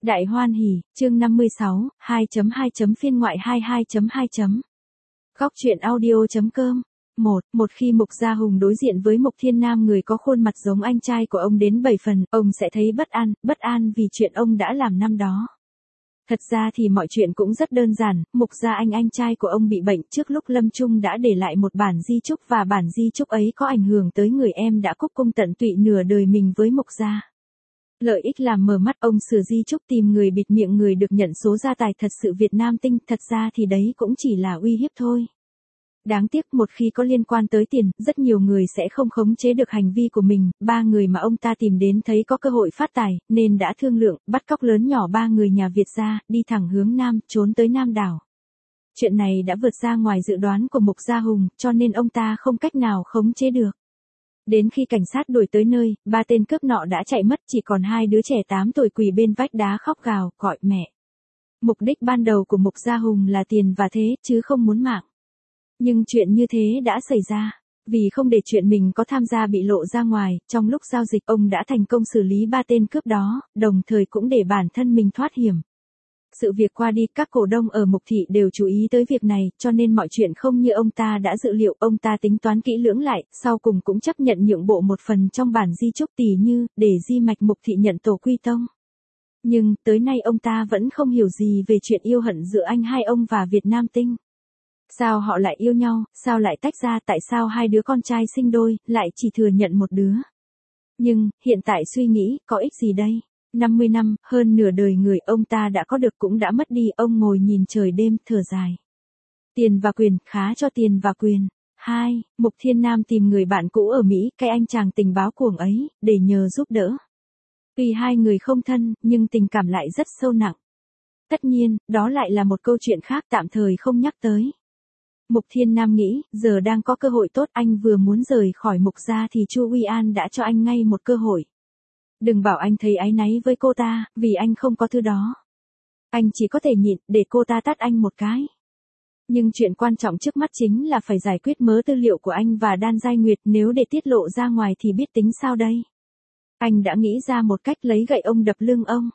Đại hoan hỉ, chương 56, 2.2. Phiên ngoại 22.2. Góc truyện audio.com. Một khi Mục Gia Hùng đối diện với Mục Thiên Nam, người có khuôn mặt giống anh trai của ông đến 7 phần, ông sẽ thấy bất an vì chuyện ông đã làm năm đó. Thật ra thì mọi chuyện cũng rất đơn giản, Mục Gia anh trai của ông bị bệnh, trước lúc lâm chung đã để lại một bản di chúc, và bản di chúc ấy có ảnh hưởng tới người em đã cúc cung tận tụy nửa đời mình với Mục Gia. Lợi ích làm mờ mắt, ông sửa di chúc tìm người bịt miệng người được nhận số gia tài thật sự Việt Nam Tinh, thật ra thì đấy cũng chỉ là uy hiếp thôi. Đáng tiếc một khi có liên quan tới tiền, rất nhiều người sẽ không khống chế được hành vi của mình. 3 người mà ông ta tìm đến thấy có cơ hội phát tài, nên đã thương lượng, bắt cóc lớn nhỏ 3 người nhà Việt gia, đi thẳng hướng Nam, trốn tới Nam đảo. Chuyện này đã vượt ra ngoài dự đoán của Mục Gia Hùng, cho nên ông ta không cách nào khống chế được. Đến khi cảnh sát đuổi tới nơi, 3 tên cướp nọ đã chạy mất, chỉ còn 2 đứa trẻ 8 tuổi quỳ bên vách đá khóc gào, gọi mẹ. Mục đích ban đầu của Mục Gia Hùng là tiền và thế, chứ không muốn mạng. Nhưng chuyện như thế đã xảy ra. Vì không để chuyện mình có tham gia bị lộ ra ngoài, trong lúc giao dịch ông đã thành công xử lý 3 tên cướp đó, đồng thời cũng để bản thân mình thoát hiểm. Sự việc qua đi, các cổ đông ở Mục Thị đều chú ý tới việc này, cho nên mọi chuyện không như ông ta đã dự liệu. Ông ta tính toán kỹ lưỡng lại, sau cùng cũng chấp nhận nhượng bộ một phần trong bản di chúc, tỉ như, để di mạch Mục Thị nhận tổ quy tông. Nhưng, tới nay ông ta vẫn không hiểu gì về chuyện yêu hận giữa anh hai ông và Việt Nam Tinh. Sao họ lại yêu nhau, sao lại tách ra, tại sao 2 đứa con trai sinh đôi, lại chỉ thừa nhận một đứa. Nhưng, hiện tại suy nghĩ, có ích gì đây? 50 năm, hơn nửa đời người ông ta đã có được cũng đã mất đi, ông ngồi nhìn trời đêm, thở dài. Tiền và quyền, khá cho tiền và quyền. 2. Mục Thiên Nam tìm người bạn cũ ở Mỹ, cái anh chàng tình báo cuồng ấy, để nhờ giúp đỡ. Tuy 2 người không thân, nhưng tình cảm lại rất sâu nặng. Tất nhiên, đó lại là một câu chuyện khác, tạm thời không nhắc tới. Mục Thiên Nam nghĩ, giờ đang có cơ hội tốt, anh vừa muốn rời khỏi Mục Gia thì Chu Uy An đã cho anh ngay một cơ hội. Đừng bảo anh thấy áy náy với cô ta, vì anh không có thứ đó. Anh chỉ có thể nhịn, để cô ta tát anh một cái. Nhưng chuyện quan trọng trước mắt chính là phải giải quyết mớ tư liệu của anh và Đan Giai Nguyệt, nếu để tiết lộ ra ngoài thì biết tính sao đây. Anh đã nghĩ ra một cách lấy gậy ông đập lưng ông.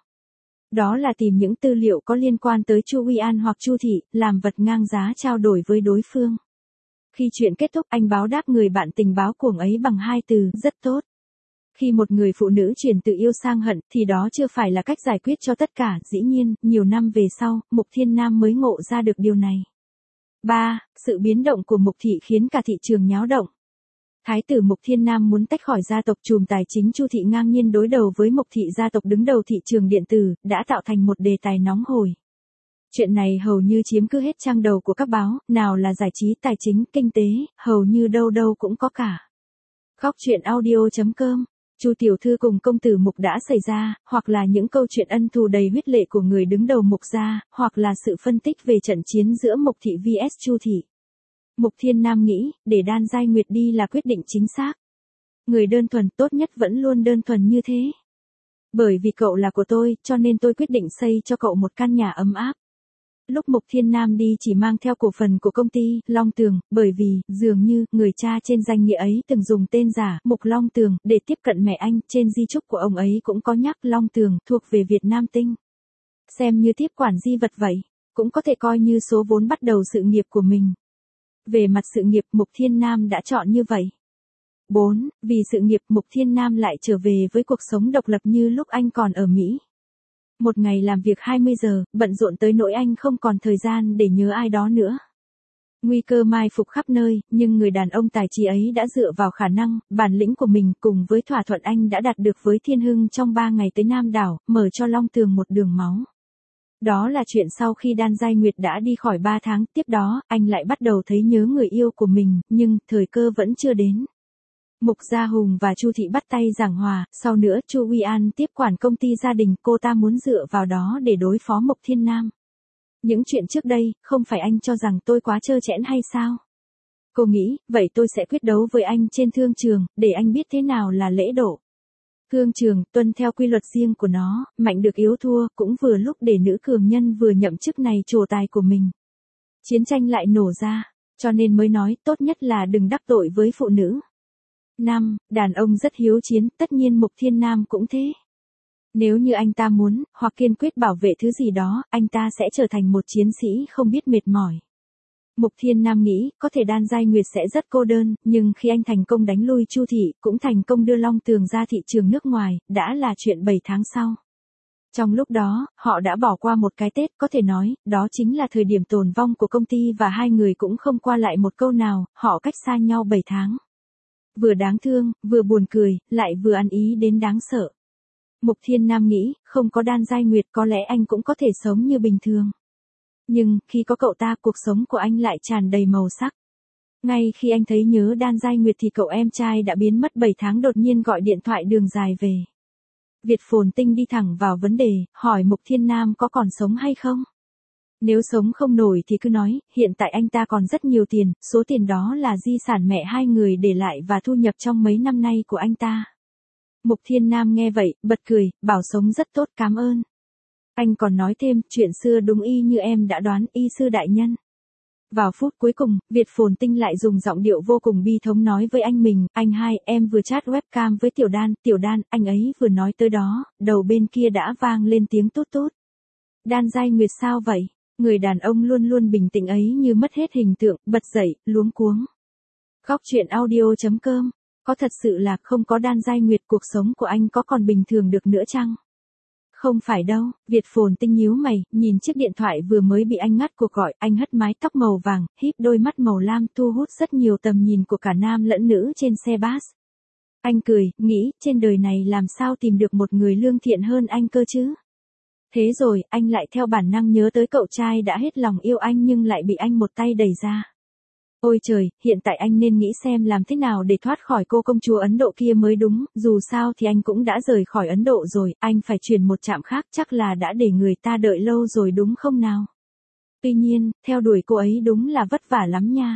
Đó là tìm những tư liệu có liên quan tới Chu Uy An hoặc Chu Thị, làm vật ngang giá trao đổi với đối phương. Khi chuyện kết thúc, anh báo đáp người bạn tình báo cuồng ấy bằng 2 từ, rất tốt. Khi một người phụ nữ chuyển từ yêu sang hận, thì đó chưa phải là cách giải quyết cho tất cả. Dĩ nhiên, nhiều năm về sau, Mục Thiên Nam mới ngộ ra được điều này. 3. Sự biến động của Mục Thị khiến cả thị trường nháo động. Thái tử Mục Thiên Nam muốn tách khỏi gia tộc trùm tài chính Chu Thị ngang nhiên đối đầu với Mục Thị, gia tộc đứng đầu thị trường điện tử, đã tạo thành một đề tài nóng hổi. Chuyện này hầu như chiếm cứ hết trang đầu của các báo, nào là giải trí, tài chính, kinh tế, hầu như đâu đâu cũng có cả. Góc truyện audio.com. Chu tiểu thư cùng công tử Mục đã xảy ra, hoặc là những câu chuyện ân thù đầy huyết lệ của người đứng đầu Mục gia, hoặc là sự phân tích về trận chiến giữa Mục Thị vs Chu Thị. Mục Thiên Nam nghĩ, để Đan Giai Nguyệt đi là quyết định chính xác. Người đơn thuần, tốt nhất vẫn luôn đơn thuần như thế. Bởi vì cậu là của tôi, cho nên tôi quyết định xây cho cậu một căn nhà ấm áp. Lúc Mục Thiên Nam đi chỉ mang theo cổ phần của công ty Long Tường, bởi vì, dường như, người cha trên danh nghĩa ấy từng dùng tên giả, Mục Long Tường, để tiếp cận mẹ anh, trên di chúc của ông ấy cũng có nhắc Long Tường, thuộc về Việt Nam Tinh. Xem như tiếp quản di vật vậy, cũng có thể coi như số vốn bắt đầu sự nghiệp của mình. Về mặt sự nghiệp, Mục Thiên Nam đã chọn như vậy. 4. Vì sự nghiệp, Mục Thiên Nam lại trở về với cuộc sống độc lập như lúc anh còn ở Mỹ. Một ngày làm việc 20 giờ, bận rộn tới nỗi anh không còn thời gian để nhớ ai đó nữa. Nguy cơ mai phục khắp nơi, nhưng người đàn ông tài trí ấy đã dựa vào khả năng, bản lĩnh của mình cùng với thỏa thuận anh đã đạt được với Thiên Hưng trong 3 ngày tới Nam đảo, mở cho Long Tường một đường máu. Đó là chuyện sau khi Đan Giai Nguyệt đã đi khỏi 3 tháng, tiếp đó, anh lại bắt đầu thấy nhớ người yêu của mình, nhưng, thời cơ vẫn chưa đến. Mục Gia Hùng và Chu Thị bắt tay giảng hòa, sau nữa Chu Uy An tiếp quản công ty gia đình, cô ta muốn dựa vào đó để đối phó Mục Thiên Nam. Những chuyện trước đây, không phải anh cho rằng tôi quá trơ trẽn hay sao? Cô nghĩ, vậy tôi sẽ quyết đấu với anh trên thương trường, để anh biết thế nào là lễ độ. Thương trường, tuân theo quy luật riêng của nó, mạnh được yếu thua, cũng vừa lúc để nữ cường nhân vừa nhậm chức này trổ tài của mình. Chiến tranh lại nổ ra, cho nên mới nói, tốt nhất là đừng đắc tội với phụ nữ. 5. Đàn ông rất hiếu chiến, tất nhiên Mục Thiên Nam cũng thế. Nếu như anh ta muốn, hoặc kiên quyết bảo vệ thứ gì đó, anh ta sẽ trở thành một chiến sĩ không biết mệt mỏi. Mục Thiên Nam nghĩ, có thể Đan Giai Nguyệt sẽ rất cô đơn, nhưng khi anh thành công đánh lui Chu Thị, cũng thành công đưa Long Tường ra thị trường nước ngoài, đã là chuyện 7 tháng sau. Trong lúc đó, họ đã bỏ qua một cái Tết, có thể nói, đó chính là thời điểm tồn vong của công ty và hai người cũng không qua lại một câu nào, họ cách xa nhau 7 tháng. Vừa đáng thương, vừa buồn cười, lại vừa ăn ý đến đáng sợ. Mục Thiên Nam nghĩ, không có Đan Giai Nguyệt có lẽ anh cũng có thể sống như bình thường. Nhưng, khi có cậu ta, cuộc sống của anh lại tràn đầy màu sắc. Ngay khi anh thấy nhớ Đan Giai Nguyệt thì cậu em trai đã biến mất 7 tháng đột nhiên gọi điện thoại đường dài về. Việt Phồn Tinh đi thẳng vào vấn đề, hỏi Mục Thiên Nam có còn sống hay không? Nếu sống không nổi thì cứ nói, hiện tại anh ta còn rất nhiều tiền, số tiền đó là di sản mẹ hai người để lại và thu nhập trong mấy năm nay của anh ta. Mục Thiên Nam nghe vậy, bật cười, bảo sống rất tốt, cảm ơn. Anh còn nói thêm, chuyện xưa đúng y như em đã đoán, y sư đại nhân. Vào phút cuối cùng, Việt Phồn Tinh lại dùng giọng điệu vô cùng bi thống nói với anh mình, anh hai, em vừa chat webcam với Tiểu Đan, anh ấy vừa nói tới đó, đầu bên kia đã vang lên tiếng tút tút. Đan Giai Nguyệt sao vậy? Người đàn ông luôn luôn bình tĩnh ấy như mất hết hình tượng, bật dậy, luống cuống. Góc truyện audio.com, có thật sự là không có Đan Giai Nguyệt cuộc sống của anh có còn bình thường được nữa chăng? Không phải đâu, Việt Phồn Tinh nhíu mày, nhìn chiếc điện thoại vừa mới bị anh ngắt cuộc gọi, anh hất mái tóc màu vàng, híp đôi mắt màu lam thu hút rất nhiều tầm nhìn của cả nam lẫn nữ trên xe bus. Anh cười, nghĩ, trên đời này làm sao tìm được một người lương thiện hơn anh cơ chứ? Thế rồi, anh lại theo bản năng nhớ tới cậu trai đã hết lòng yêu anh nhưng lại bị anh một tay đẩy ra. Ôi trời, hiện tại anh nên nghĩ xem làm thế nào để thoát khỏi cô công chúa Ấn Độ kia mới đúng, dù sao thì anh cũng đã rời khỏi Ấn Độ rồi, anh phải chuyển một trạm khác chắc là đã để người ta đợi lâu rồi đúng không nào? Tuy nhiên, theo đuổi cô ấy đúng là vất vả lắm nha.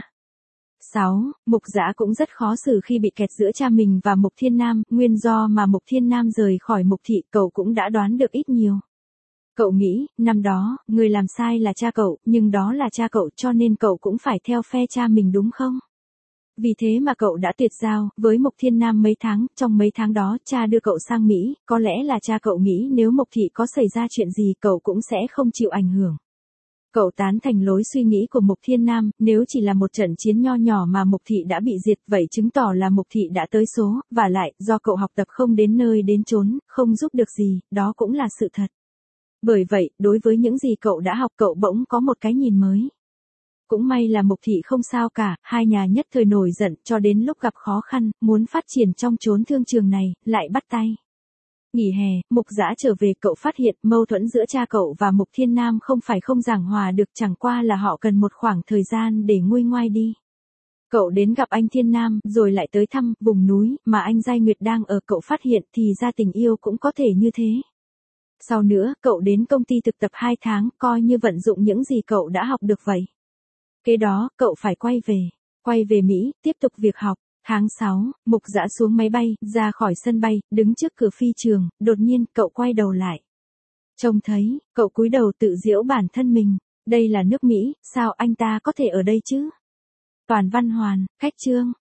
6. Mục Dã cũng rất khó xử khi bị kẹt giữa cha mình và Mục Thiên Nam, nguyên do mà Mục Thiên Nam rời khỏi Mục Thị cậu cũng đã đoán được ít nhiều. Cậu nghĩ, năm đó, người làm sai là cha cậu, nhưng đó là cha cậu cho nên cậu cũng phải theo phe cha mình đúng không? Vì thế mà cậu đã tuyệt giao với Mục Thiên Nam mấy tháng, trong mấy tháng đó cha đưa cậu sang Mỹ, có lẽ là cha cậu nghĩ nếu Mục Thị có xảy ra chuyện gì cậu cũng sẽ không chịu ảnh hưởng. Cậu tán thành lối suy nghĩ của Mục Thiên Nam, nếu chỉ là một trận chiến nho nhỏ mà Mục Thị đã bị diệt vậy chứng tỏ là Mục Thị đã tới số, và lại, do cậu học tập không đến nơi đến chốn, không giúp được gì, đó cũng là sự thật. Bởi vậy, đối với những gì cậu đã học cậu bỗng có một cái nhìn mới. Cũng may là Mục Thị không sao cả, hai nhà nhất thời nổi giận cho đến lúc gặp khó khăn, muốn phát triển trong chốn thương trường này, lại bắt tay. Nghỉ hè, Mục Dã trở về cậu phát hiện mâu thuẫn giữa cha cậu và Mục Thiên Nam không phải không giảng hòa được chẳng qua là họ cần một khoảng thời gian để nguôi ngoai đi. Cậu đến gặp anh Thiên Nam rồi lại tới thăm vùng núi mà anh Giai Nguyệt đang ở cậu phát hiện thì ra tình yêu cũng có thể như thế. Sau nữa, cậu đến công ty thực tập 2 tháng, coi như vận dụng những gì cậu đã học được vậy. Kế đó, cậu phải quay về Mỹ, tiếp tục việc học. Tháng 6, Mục Dã xuống máy bay, ra khỏi sân bay, đứng trước cửa phi trường, đột nhiên, cậu quay đầu lại. Trông thấy, cậu cúi đầu tự giễu bản thân mình, đây là nước Mỹ, sao anh ta có thể ở đây chứ? Toàn Văn Hoàn, Cách Chương.